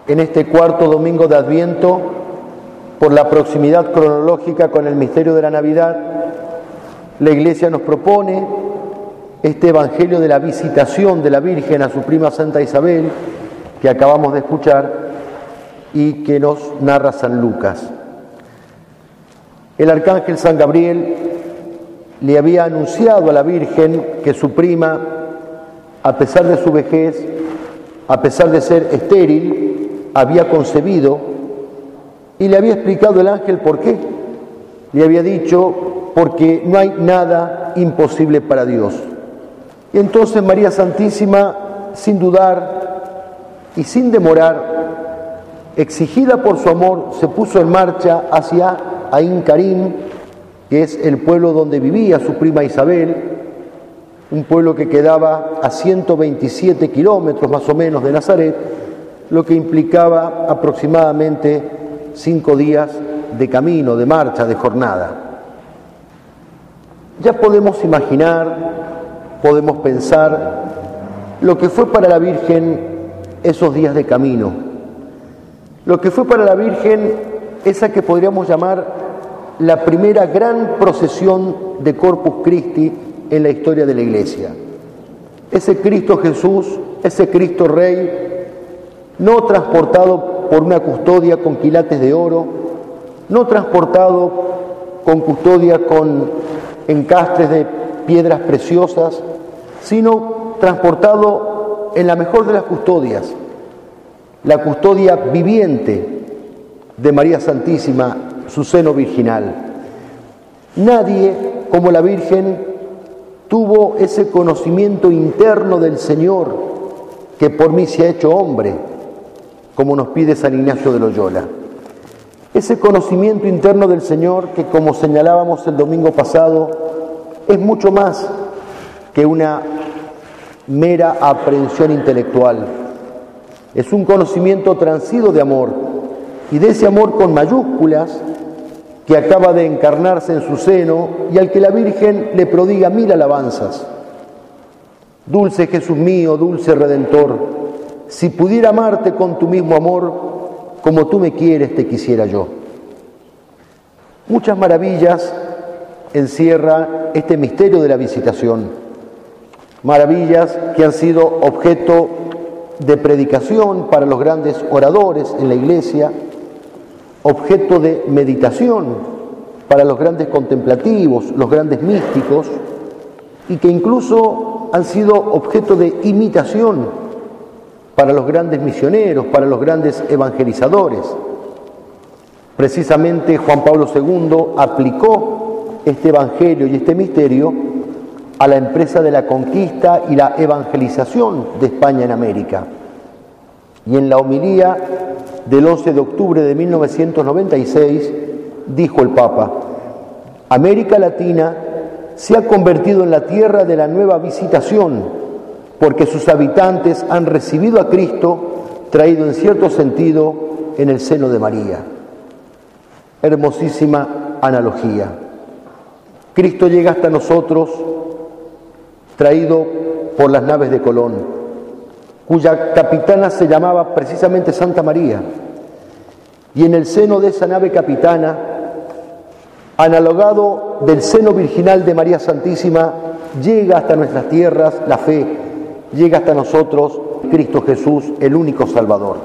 en este cuarto domingo de Adviento, por la proximidad cronológica con el misterio de la Navidad, la Iglesia nos propone este Evangelio de la visitación de la Virgen a su prima Santa Isabel, que acabamos de escuchar y que nos narra San Lucas. El arcángel San Gabriel le había anunciado a la Virgen que su prima, a pesar de su vejez, a pesar de ser estéril, había concebido, y le había explicado el ángel por qué. Le había dicho, porque no hay nada imposible para Dios. Y entonces María Santísima, sin dudar y sin demorar, exigida por su amor, se puso en marcha hacia Ain Karim, que es el pueblo donde vivía su prima Isabel, un pueblo que quedaba a 127 kilómetros más o menos de Nazaret, lo que implicaba aproximadamente 5 días de camino, de marcha, de jornada. Ya podemos imaginar, podemos pensar lo que fue para la Virgen esos días de camino, lo que fue para la Virgen esa que podríamos llamar la primera gran procesión de Corpus Christi en la historia de la Iglesia. Ese Cristo Jesús, ese Cristo Rey, no transportado por una custodia con quilates de oro, no transportado con custodia con encastres de piedras preciosas, sino transportado en la mejor de las custodias, la custodia viviente de María Santísima, su seno virginal. Nadie, como la Virgen, tuvo ese conocimiento interno del Señor, que por mí se ha hecho hombre, como nos pide San Ignacio de Loyola. Ese conocimiento interno del Señor que, como señalábamos el domingo pasado, es mucho más que una mera aprehensión intelectual. Es un conocimiento transido de amor, y de ese amor con mayúsculas que acaba de encarnarse en su seno y al que la Virgen le prodiga 1000 alabanzas. Dulce Jesús mío, dulce Redentor, si pudiera amarte con tu mismo amor, como tú me quieres, te quisiera yo. Muchas maravillas encierra este misterio de la visitación. Maravillas que han sido objeto de predicación para los grandes oradores en la Iglesia, objeto de meditación para los grandes contemplativos, los grandes místicos, y que incluso han sido objeto de imitación para los grandes misioneros, para los grandes evangelizadores. Precisamente Juan Pablo II aplicó este evangelio y este misterio a la empresa de la conquista y la evangelización de España en América. Y en la homilía del 11 de octubre de 1996 dijo el Papa: América Latina se ha convertido en la tierra de la nueva visitación, porque sus habitantes han recibido a Cristo, traído en cierto sentido en el seno de María. Hermosísima analogía. Cristo llega hasta nosotros traído por las naves de Colón, cuya capitana se llamaba precisamente Santa María, y en el seno de esa nave capitana, analogado del seno virginal de María Santísima, llega hasta nuestras tierras la fe, llega hasta nosotros Cristo Jesús, el único Salvador.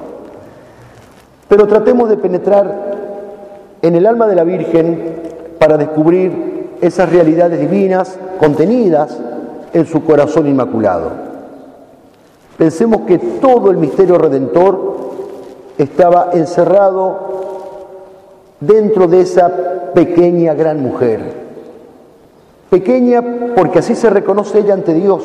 Pero tratemos de penetrar en el alma de la Virgen para descubrir esas realidades divinas contenidas en su corazón inmaculado. Pensemos que todo el misterio redentor estaba encerrado dentro de esa pequeña gran mujer. Pequeña porque así se reconoce ella ante Dios.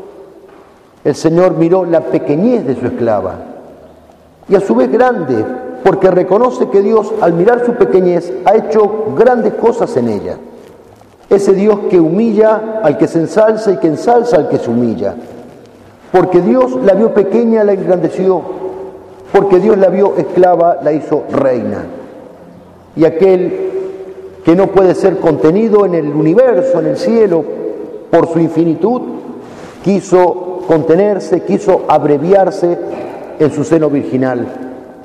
El Señor miró la pequeñez de su esclava y a su vez grande porque reconoce que Dios, al mirar su pequeñez, ha hecho grandes cosas en ella. Ese Dios que humilla al que se ensalza y que ensalza al que se humilla. Porque Dios la vio pequeña, la engrandeció. Porque Dios la vio esclava, la hizo reina. Y aquel que no puede ser contenido en el universo, en el cielo, por su infinitud, quiso contenerse, quiso abreviarse en su seno virginal.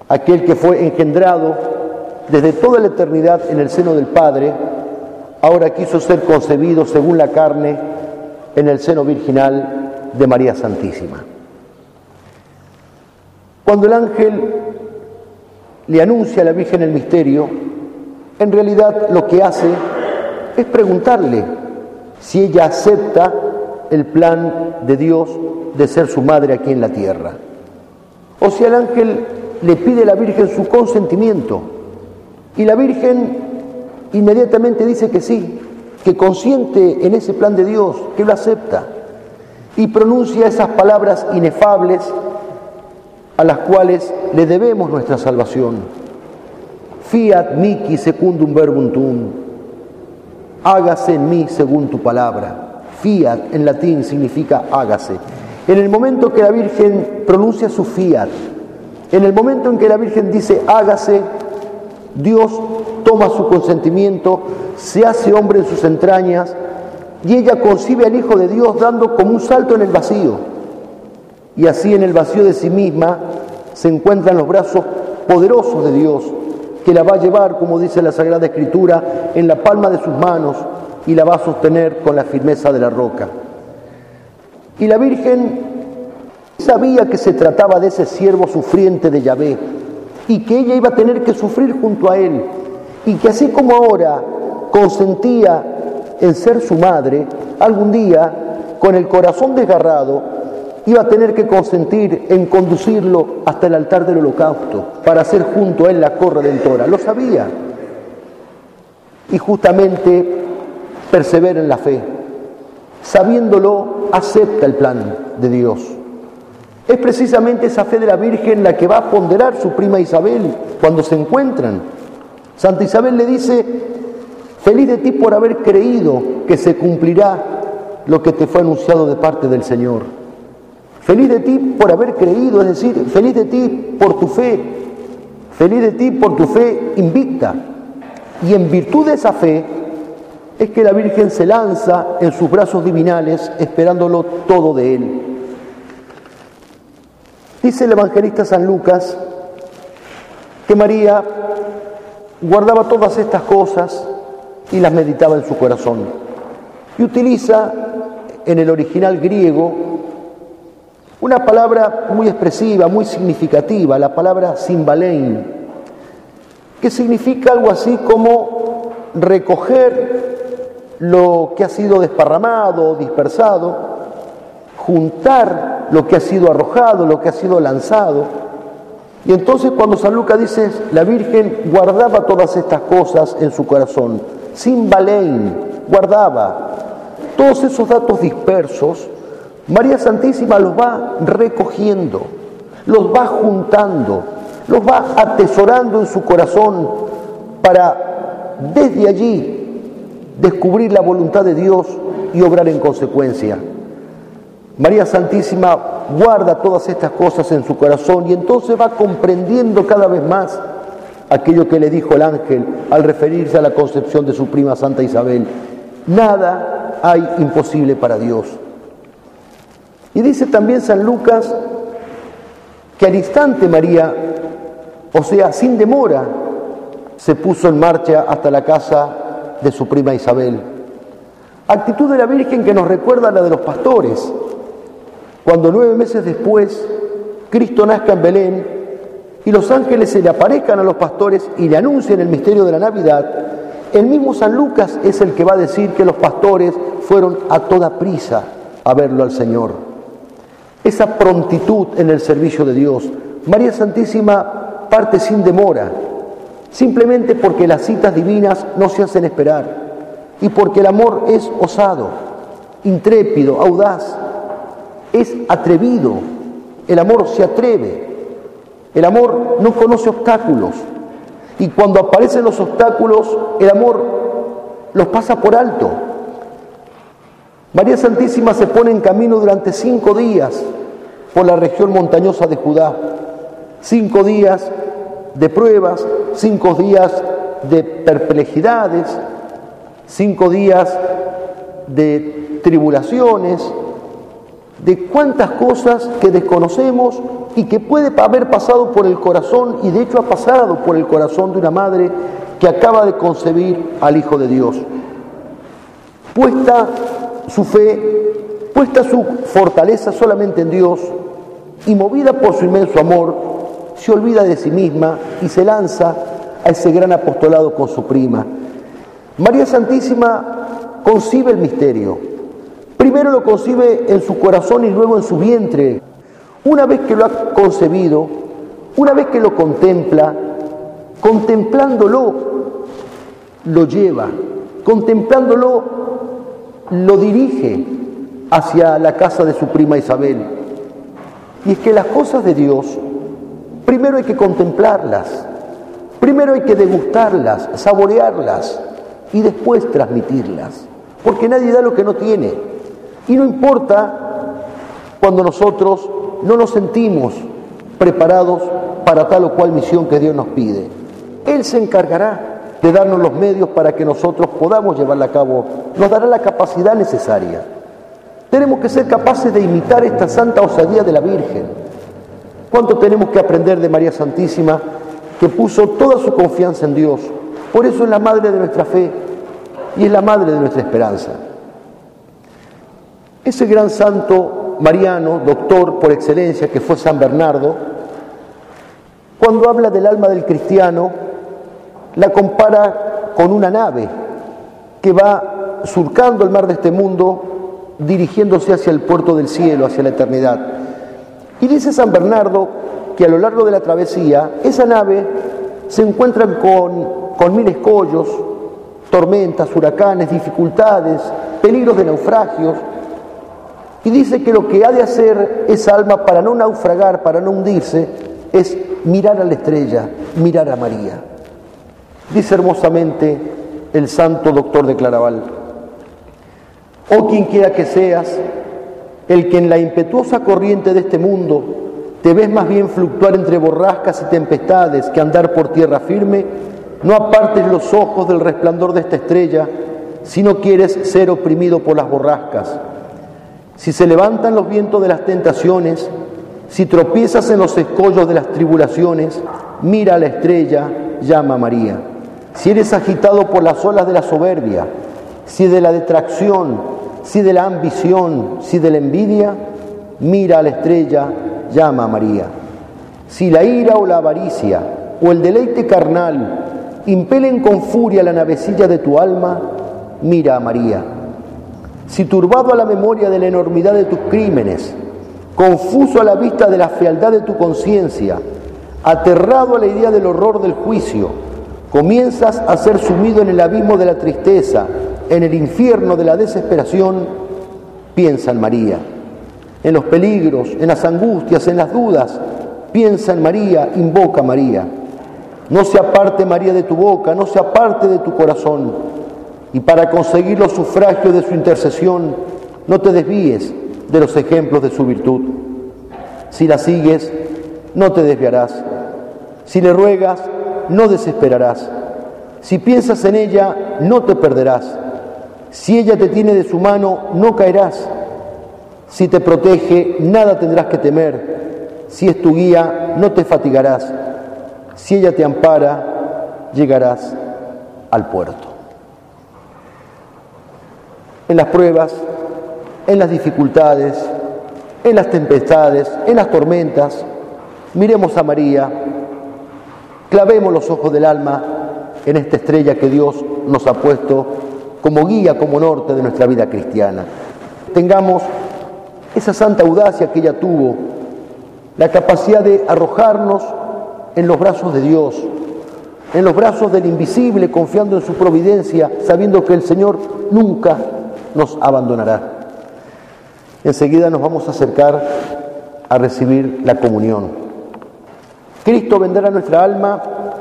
aquel que fue engendrado desde toda la eternidad en el seno del Padre, ahora quiso ser concebido según la carne en el seno virginal de María Santísima. Cuando el ángel le anuncia a la Virgen el misterio, en realidad lo que hace es preguntarle si ella acepta el plan de Dios de ser su madre aquí en la tierra. O si el ángel le pide a la Virgen su consentimiento, y la Virgen inmediatamente dice que sí, que consiente en ese plan de Dios, que lo acepta, y pronuncia esas palabras inefables a las cuales le debemos nuestra salvación. Fiat mihi secundum verbum tuum, hágase en mí según tu palabra. Fiat en latín significa hágase. En el momento que la Virgen pronuncia su fiat, en el momento en que la Virgen dice hágase, Dios toma su consentimiento, se hace hombre en sus entrañas y ella concibe al Hijo de Dios dando como un salto en el vacío. Y así en el vacío de sí misma se encuentran los brazos poderosos de Dios, que la va a llevar, como dice la Sagrada Escritura, en la palma de sus manos y la va a sostener con la firmeza de la roca. Y la Virgen sabía que se trataba de ese siervo sufriente de Yahvé y que ella iba a tener que sufrir junto a él, y que así como ahora consentía en ser su madre, algún día, con el corazón desgarrado, iba a tener que consentir en conducirlo hasta el altar del holocausto para hacer junto a él la corredentora. Lo sabía. Y justamente persevera en la fe. Sabiéndolo, acepta el plan de Dios. Es precisamente esa fe de la Virgen la que va a ponderar su prima Isabel cuando se encuentran. Santa Isabel le dice: feliz de ti por haber creído que se cumplirá lo que te fue anunciado de parte del Señor. Feliz de ti por haber creído, es decir, feliz de ti por tu fe, feliz de ti por tu fe invicta. Y en virtud de esa fe es que la Virgen se lanza en sus brazos divinales esperándolo todo de Él. Dice el evangelista San Lucas que María guardaba todas estas cosas y las meditaba en su corazón. Y utiliza en el original griego una palabra muy expresiva, muy significativa, la palabra simbalein, que significa algo así como recoger lo que ha sido desparramado, dispersado, juntar lo que ha sido arrojado, lo que ha sido lanzado. Y entonces cuando San Lucas dice, la Virgen guardaba todas estas cosas en su corazón, simbalein, guardaba todos esos datos dispersos. María Santísima los va recogiendo, los va juntando, los va atesorando en su corazón para desde allí descubrir la voluntad de Dios y obrar en consecuencia. María Santísima guarda todas estas cosas en su corazón y entonces va comprendiendo cada vez más aquello que le dijo el ángel al referirse a la concepción de su prima Santa Isabel. Nada hay imposible para Dios. Y dice también San Lucas que al instante María, o sea, sin demora, se puso en marcha hasta la casa de su prima Isabel. Actitud de la Virgen que nos recuerda a la de los pastores. Cuando 9 meses después Cristo nazca en Belén y los ángeles se le aparezcan a los pastores y le anuncian el misterio de la Navidad, el mismo San Lucas es el que va a decir que los pastores fueron a toda prisa a verlo al Señor. Esa prontitud en el servicio de Dios. María Santísima parte sin demora, simplemente porque las citas divinas no se hacen esperar y porque el amor es osado, intrépido, audaz, es atrevido. El amor se atreve, el amor no conoce obstáculos y cuando aparecen los obstáculos, el amor los pasa por alto. María Santísima se pone en camino durante 5 días por la región montañosa de Judá. 5 días de pruebas, 5 días de perplejidades, 5 días de tribulaciones, de cuántas cosas que desconocemos y que puede haber pasado por el corazón, y de hecho ha pasado por el corazón de una madre que acaba de concebir al Hijo de Dios. Puesta su fe, puesta su fortaleza solamente en Dios y movida por su inmenso amor, se olvida de sí misma y se lanza a ese gran apostolado con su prima. María Santísima concibe el misterio. Primero lo concibe en su corazón y luego en su vientre. Una vez que lo ha concebido, una vez que lo contempla, contemplándolo, lo lleva, contemplándolo, lo dirige hacia la casa de su prima Isabel. Y es que las cosas de Dios, primero hay que contemplarlas, primero hay que degustarlas, saborearlas y después transmitirlas, porque nadie da lo que no tiene. Y no importa cuando nosotros no nos sentimos preparados para tal o cual misión que Dios nos pide. Él se encargará de darnos los medios para que nosotros podamos llevarla a cabo. Nos dará la capacidad necesaria. Tenemos que ser capaces de imitar esta santa osadía de la Virgen. ¿Cuánto tenemos que aprender de María Santísima, que puso toda su confianza en Dios? Por eso es la madre de nuestra fe y es la madre de nuestra esperanza. Ese gran santo mariano, doctor por excelencia, que fue San Bernardo, cuando habla del alma del cristiano, la compara con una nave que va surcando el mar de este mundo, dirigiéndose hacia el puerto del cielo, hacia la eternidad. Y dice San Bernardo que a lo largo de la travesía, esa nave se encuentra con mil escollos, tormentas, huracanes, dificultades, peligros de naufragios. Y dice que lo que ha de hacer esa alma para no naufragar, para no hundirse, es mirar a la estrella, mirar a María. Dice hermosamente el santo doctor de Claraval: oh quien quiera que seas, el que en la impetuosa corriente de este mundo te ves más bien fluctuar entre borrascas y tempestades que andar por tierra firme, no apartes los ojos del resplandor de esta estrella si no quieres ser oprimido por las borrascas. Si se levantan los vientos de las tentaciones, si tropiezas en los escollos de las tribulaciones, mira a la estrella, llama a María. Si eres agitado por las olas de la soberbia, si de la detracción, si de la ambición, si de la envidia, mira a la estrella, llama a María. Si la ira o la avaricia o el deleite carnal impelen con furia la navecilla de tu alma, mira a María. Si turbado a la memoria de la enormidad de tus crímenes, confuso a la vista de la fealdad de tu conciencia, aterrado a la idea del horror del juicio, comienzas a ser sumido en el abismo de la tristeza, en el infierno de la desesperación, piensa en María. En los peligros, en las angustias, en las dudas, piensa en María, invoca a María. No se aparte María de tu boca, no se aparte de tu corazón. Y para conseguir los sufragios de su intercesión, no te desvíes de los ejemplos de su virtud. Si la sigues, no te desviarás. Si le ruegas, no desesperarás. Si piensas en ella, no te perderás. Si ella te tiene de su mano, no caerás. Si te protege, nada tendrás que temer. Si es tu guía, no te fatigarás. Si ella te ampara, llegarás al puerto. En las pruebas, en las dificultades, en las tempestades, en las tormentas, miremos a María, clavemos los ojos del alma en esta estrella que Dios nos ha puesto como guía, como norte de nuestra vida cristiana. Tengamos esa santa audacia que ella tuvo, la capacidad de arrojarnos en los brazos de Dios, en los brazos del invisible, confiando en su providencia, sabiendo que el Señor nunca nos abandonará. Enseguida nos vamos a acercar a recibir la comunión. Cristo vendrá a nuestra alma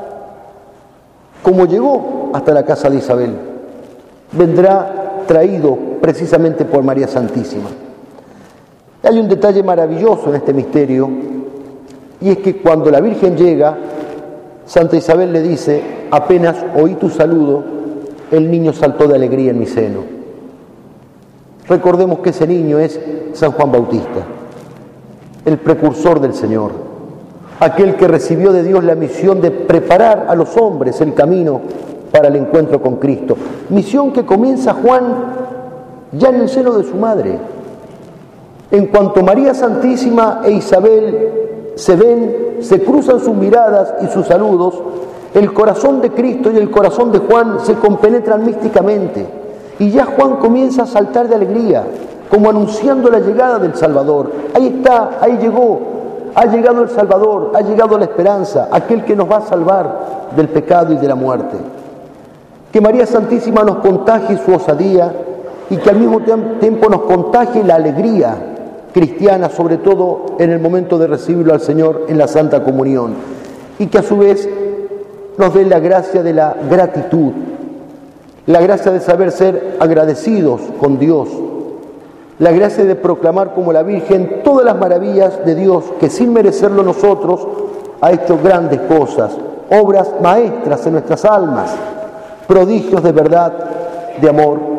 como llegó hasta la casa de Isabel. Vendrá traído precisamente por María Santísima. Hay un detalle maravilloso en este misterio, y es que cuando la Virgen llega, Santa Isabel le dice: apenas oí tu saludo, el niño saltó de alegría en mi seno. Recordemos que ese niño es San Juan Bautista, el precursor del Señor, aquel que recibió de Dios la misión de preparar a los hombres el camino para el encuentro con Cristo. Misión que comienza Juan ya en el seno de su madre. En cuanto María Santísima e Isabel se ven, se cruzan sus miradas y sus saludos, el corazón de Cristo y el corazón de Juan se compenetran místicamente. Y ya Juan comienza a saltar de alegría, como anunciando la llegada del Salvador. Ahí está, ahí llegó, ha llegado el Salvador, ha llegado la esperanza, aquel que nos va a salvar del pecado y de la muerte. Que María Santísima nos contagie su osadía y que al mismo tiempo nos contagie la alegría cristiana, sobre todo en el momento de recibirlo al Señor en la Santa Comunión. Y que a su vez nos dé la gracia de la gratitud, la gracia de saber ser agradecidos con Dios, la gracia de proclamar como la Virgen todas las maravillas de Dios que sin merecerlo nosotros ha hecho grandes cosas, obras maestras en nuestras almas, prodigios de verdad, de amor